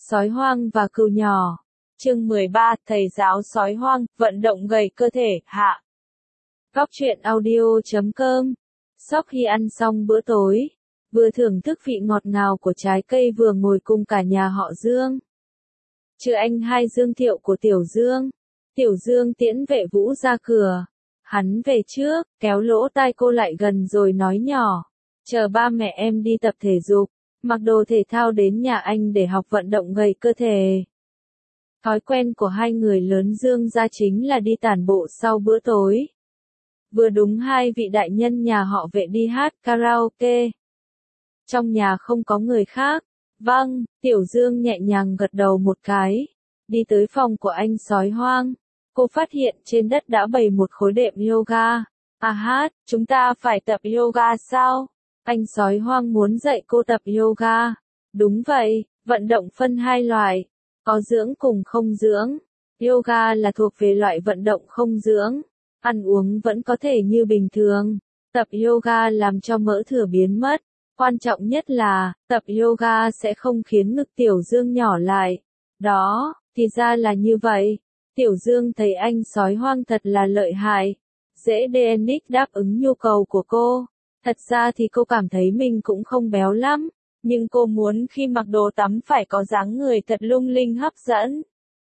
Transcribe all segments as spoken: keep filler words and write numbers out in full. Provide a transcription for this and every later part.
Sói hoang và cừu nhỏ. Chương mười ba, thầy giáo sói hoang, vận động gầy cơ thể, hạ. Góc truyện audio chấm com. Sau khi ăn xong bữa tối, vừa thưởng thức vị ngọt ngào của trái cây vừa ngồi cùng cả nhà họ Dương. Trừ anh hai Dương Thiệu của Tiểu Dương. Tiểu Dương tiễn Vệ Vũ ra cửa. Hắn về trước, kéo lỗ tai cô lại gần rồi nói nhỏ. Chờ ba mẹ em đi tập thể dục, mặc đồ thể thao đến nhà anh để học vận động gầy cơ thể. Thói quen của hai người lớn Dương gia chính là đi tản bộ sau bữa tối. Vừa đúng hai vị đại nhân nhà họ Vệ đi hát karaoke. Trong nhà không có người khác. Vâng, Tiểu Dương nhẹ nhàng gật đầu một cái. Đi tới phòng của anh sói hoang. Cô phát hiện trên đất đã bày một khối đệm yoga. À hát, chúng ta phải tập yoga sao? Anh sói hoang muốn dạy cô tập yoga. Đúng vậy, vận động phân hai loại. Có dưỡng cùng không dưỡng. Yoga là thuộc về loại vận động không dưỡng. Ăn uống vẫn có thể như bình thường. Tập yoga làm cho mỡ thừa biến mất. Quan trọng nhất là, tập yoga sẽ không khiến ngực Tiểu Dương nhỏ lại. Đó, thì ra là như vậy. Tiểu Dương thấy anh sói hoang thật là lợi hại. Dễ đê en ích đáp ứng nhu cầu của cô. Thật ra thì cô cảm thấy mình cũng không béo lắm. Nhưng cô muốn khi mặc đồ tắm phải có dáng người thật lung linh hấp dẫn.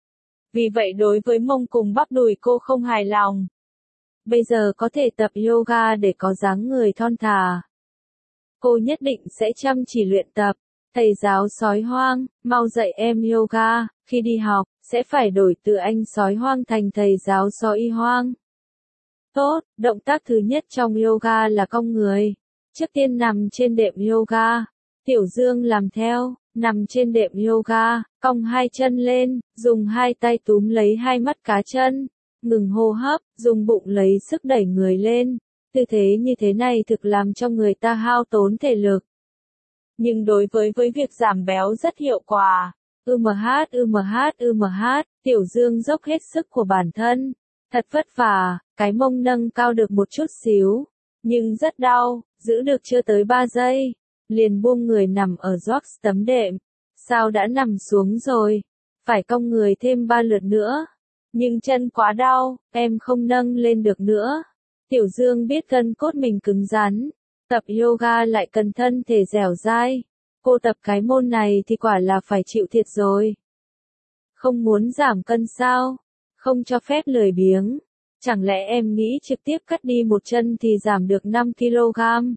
Vì vậy đối với mông cùng bắp đùi cô không hài lòng. Bây giờ có thể tập yoga để có dáng người thon thả. Cô nhất định sẽ chăm chỉ luyện tập. Thầy giáo sói hoang, mau dạy em yoga, khi đi học, sẽ phải đổi từ anh sói hoang thành thầy giáo sói hoang. Tốt, động tác thứ nhất trong yoga là cong người. Trước tiên nằm trên đệm yoga. Tiểu Dương làm theo, nằm trên đệm yoga, cong hai chân lên, dùng hai tay túm lấy hai mắt cá chân, ngừng hô hấp, dùng bụng lấy sức đẩy người lên. Tư thế như thế này thực làm cho người ta hao tốn thể lực. Nhưng đối với với việc giảm béo rất hiệu quả. ừm hát ừm hát ừm hát, Tiểu Dương dốc hết sức của bản thân. Thật vất vả, cái mông nâng cao được một chút xíu. Nhưng rất đau, giữ được chưa tới ba giây. Liền buông người nằm ở Jox tấm đệm. Sao đã nằm xuống rồi? Phải cong người thêm ba lượt nữa. Nhưng chân quá đau, em không nâng lên được nữa. Tiểu Dương biết cân cốt mình cứng rắn. Tập yoga lại cần thân thể dẻo dai. Cô tập cái môn này thì quả là phải chịu thiệt rồi. Không muốn giảm cân sao? Không cho phép lười biếng. Chẳng lẽ em nghĩ trực tiếp cắt đi một chân thì giảm được năm ki lô gam?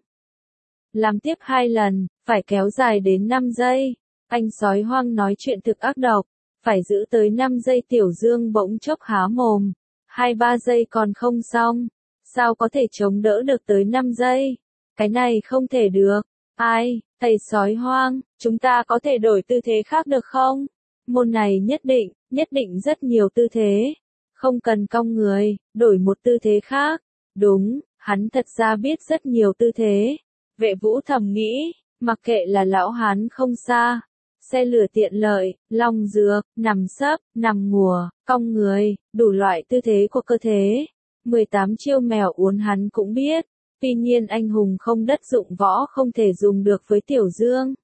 Làm tiếp hai lần, phải kéo dài đến năm giây. Anh sói hoang nói chuyện thực ác độc. Phải giữ tới năm giây. Tiểu Dương bỗng chốc há mồm. hai ba giây còn không xong. Sao có thể chống đỡ được tới năm giây? Cái này không thể được. Ai, thầy sói hoang, chúng ta có thể đổi tư thế khác được không? Môn này nhất định, nhất định rất nhiều tư thế. Không cần cong người, đổi một tư thế khác. Đúng, hắn thật ra biết rất nhiều tư thế. Vệ Vũ thầm nghĩ, mặc kệ là lão hán không xa, xe lửa tiện lợi, long dược, nằm sấp, nằm ngùa, cong người, đủ loại tư thế của cơ thể. mười tám chiêu mèo uốn hắn cũng biết. Tuy nhiên anh hùng không đất dụng võ không thể dùng được với Tiểu Dương.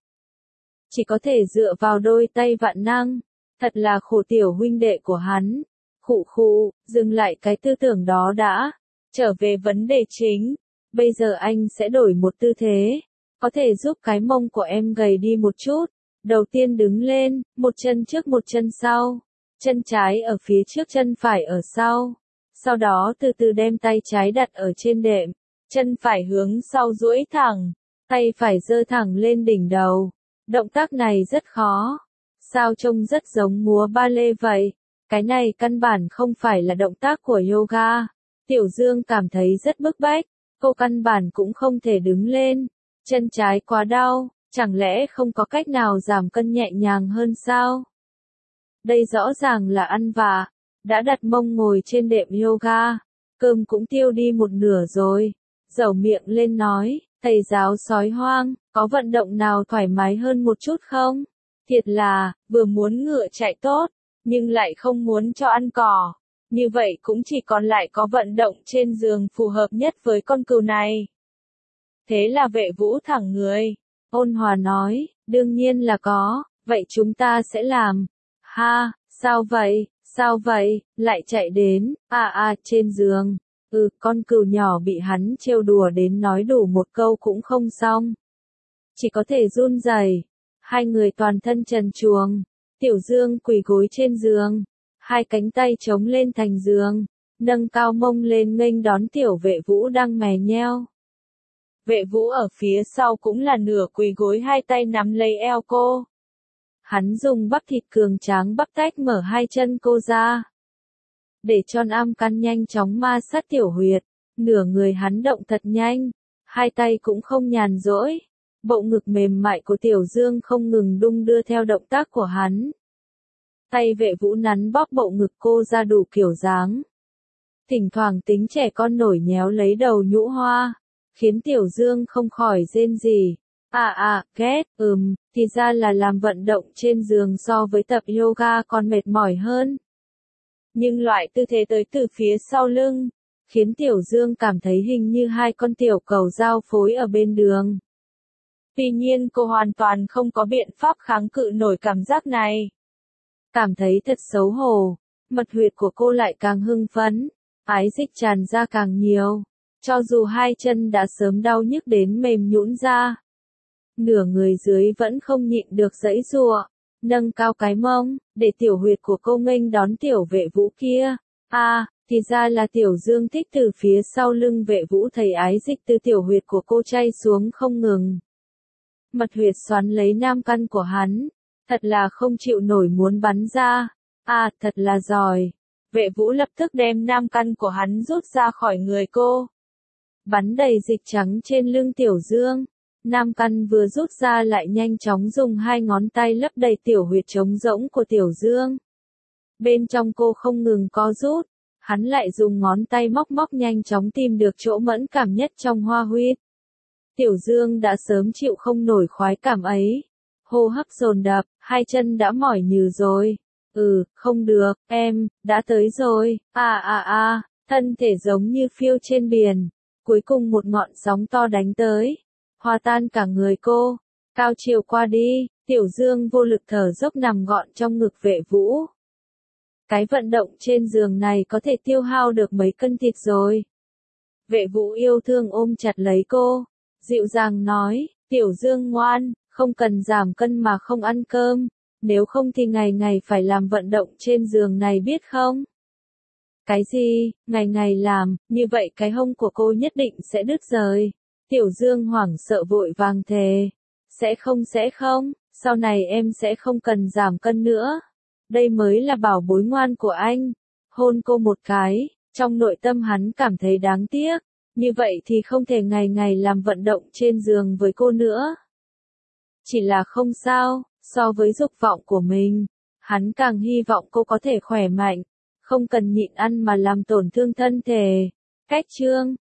Chỉ có thể dựa vào đôi tay vạn năng. Thật là khổ tiểu huynh đệ của hắn. Khụ khụ, dừng lại cái tư tưởng đó đã. Trở về vấn đề chính. Bây giờ anh sẽ đổi một tư thế. Có thể giúp cái mông của em gầy đi một chút. Đầu tiên đứng lên, một chân trước một chân sau. Chân trái ở phía trước chân phải ở sau. Sau đó từ từ đem tay trái đặt ở trên đệm. Chân phải hướng sau duỗi thẳng. Tay phải giơ thẳng lên đỉnh đầu. Động tác này rất khó. Sao trông rất giống múa ba lê vậy? Cái này căn bản không phải là động tác của yoga. Tiểu Dương cảm thấy rất bức bách. Cô căn bản cũng không thể đứng lên. Chân trái quá đau. Chẳng lẽ không có cách nào giảm cân nhẹ nhàng hơn sao? Đây rõ ràng là ăn vạ. Đã đặt mông ngồi trên đệm yoga. Cơm cũng tiêu đi một nửa rồi. Dẩu miệng lên nói, thầy giáo sói hoang, có vận động nào thoải mái hơn một chút không? Thiệt là, vừa muốn ngựa chạy tốt, nhưng lại không muốn cho ăn cỏ. Như vậy cũng chỉ còn lại có vận động trên giường phù hợp nhất với con cừu này. Thế là Vệ Vũ thẳng người. Ôn hòa nói, đương nhiên là có. Vậy chúng ta sẽ làm. Ha, sao vậy, sao vậy, lại chạy đến, à à, trên giường. Ừ, con cừu nhỏ bị hắn trêu đùa đến nói đủ một câu cũng không xong. Chỉ có thể run rẩy. Hai người toàn thân trần truồng. Tiểu Dương quỳ gối trên giường. Hai cánh tay chống lên thành giường. Nâng cao mông lên nghênh đón tiểu vệ vũ đang mè nheo. Vệ vũ ở phía sau cũng là nửa quỳ gối, hai tay nắm lấy eo cô. Hắn dùng bắp thịt cường tráng bắp tách mở hai chân cô ra. Để cho nam căn nhanh chóng ma sát tiểu huyệt. Nửa người hắn động thật nhanh. Hai tay cũng không nhàn rỗi. Bộ ngực mềm mại của Tiểu Dương không ngừng đung đưa theo động tác của hắn. Tay vệ vũ nắn bóp bộ ngực cô ra đủ kiểu dáng. Thỉnh thoảng tính trẻ con nổi nhéo lấy đầu nhũ hoa. Khiến Tiểu Dương không khỏi rên rỉ. À à, ghét, ừm, thì ra là làm vận động trên giường so với tập yoga còn mệt mỏi hơn. Nhưng loại tư thế tới từ phía sau lưng, khiến Tiểu Dương cảm thấy hình như hai con tiểu cầu giao phối ở bên đường. Tuy nhiên cô hoàn toàn không có biện pháp kháng cự nổi cảm giác này. Cảm thấy thật xấu hổ, mật huyệt của cô lại càng hưng phấn, ái dịch tràn ra càng nhiều. Cho dù hai chân đã sớm đau nhức đến mềm nhũn ra. Nửa người dưới vẫn không nhịn được giãy giụa, nâng cao cái mông, để tiểu huyệt của cô nghênh đón tiểu vệ vũ kia. À, thì ra là Tiểu Dương thích từ phía sau lưng vệ vũ, thấy ái dịch từ tiểu huyệt của cô chay xuống không ngừng. Mật huyệt xoắn lấy nam căn của hắn, thật là không chịu nổi muốn bắn ra. À, thật là giỏi. Vệ vũ lập tức đem nam căn của hắn rút ra khỏi người cô. Bắn đầy dịch trắng trên lưng Tiểu Dương. Nam căn vừa rút ra lại nhanh chóng dùng hai ngón tay lấp đầy tiểu huyệt trống rỗng của Tiểu Dương. Bên trong cô không ngừng co rút, hắn lại dùng ngón tay móc móc nhanh chóng tìm được chỗ mẫn cảm nhất trong hoa huyệt. Tiểu Dương đã sớm chịu không nổi khoái cảm ấy. Hô hấp dồn dập, hai chân đã mỏi nhừ rồi. Ừ, không được, em, đã tới rồi. À à à, thân thể giống như phiêu trên biển. Cuối cùng một ngọn sóng to đánh tới. Hòa tan cả người cô. Cao chiều qua đi, Tiểu Dương vô lực thở dốc nằm gọn trong ngực vệ vũ. Cái vận động trên giường này có thể tiêu hao được mấy cân thịt rồi. Vệ vũ yêu thương ôm chặt lấy cô. Dịu dàng nói, Tiểu Dương ngoan, không cần giảm cân mà không ăn cơm. Nếu không thì ngày ngày phải làm vận động trên giường này biết không? Cái gì, ngày ngày làm, như vậy cái hông của cô nhất định sẽ đứt rời. Tiểu Dương hoảng sợ vội vàng thề. Sẽ không sẽ không, sau này em sẽ không cần giảm cân nữa. Đây mới là bảo bối ngoan của anh. Hôn cô một cái, trong nội tâm hắn cảm thấy đáng tiếc. Như vậy thì không thể ngày ngày làm vận động trên giường với cô nữa. Chỉ là không sao, so với dục vọng của mình, hắn càng hy vọng cô có thể khỏe mạnh, không cần nhịn ăn mà làm tổn thương thân thể. Cách chương